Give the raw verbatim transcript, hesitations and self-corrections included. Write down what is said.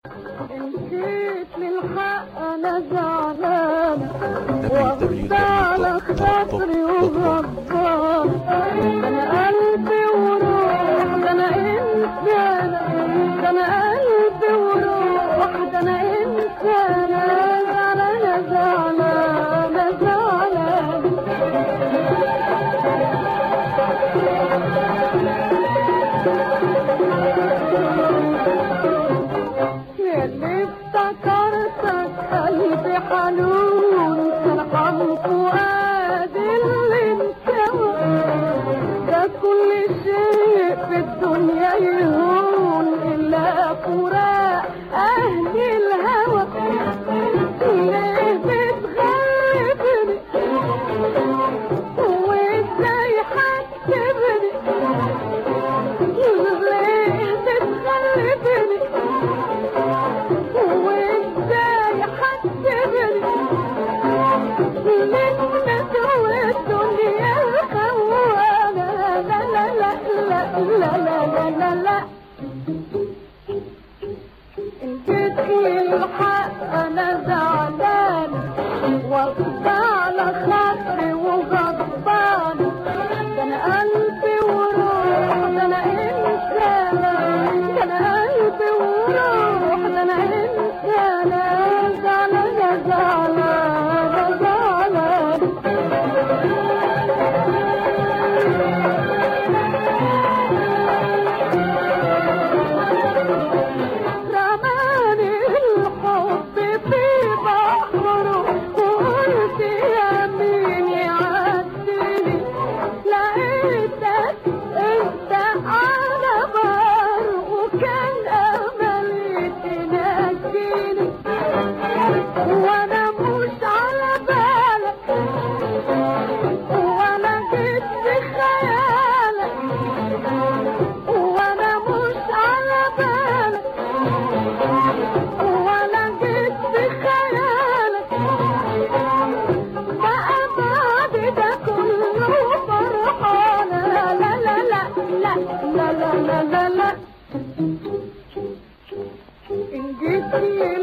مشيت للحق انا زعلانه وقفت على خاطري وغضبان. انا قلبي وروح ده انا انسانه، ده انا قلبي وروح ده انا انسانه. زعلانه زعلانه زعلانه اللي افتكرتك قلبي حنون فرحان فؤادي اللي انكوى. ده كل شيء في الدنيا يهون الا فراق اهل الهوى. ليه بتغلبني وازاي حسبني؟ ليه بتغلبني وازاي حسبني؟ للناس والدنيا خوانة. لا لا لا لا لا لا لا لا إن جيت للحق أنا زعلان واقفة على خاطري وغضبان. ده أنا قلبي وروح ده أنا إنسانة، ده أنا قلبي وروح ده أنا إنسانة. زعلانة زعلانة زعلانة رماني الحب في بحره وقلت يا مين يعديني. لقيتك انت على بر وكان املي تنجيني. وانا مش على بالك وانا جيت في خيالك. وانا مش على بالك وانا جيت في خيالك. بقى بعد ده كله فرحانة. لا لا لا لا لا لا لا لا لا إن جيت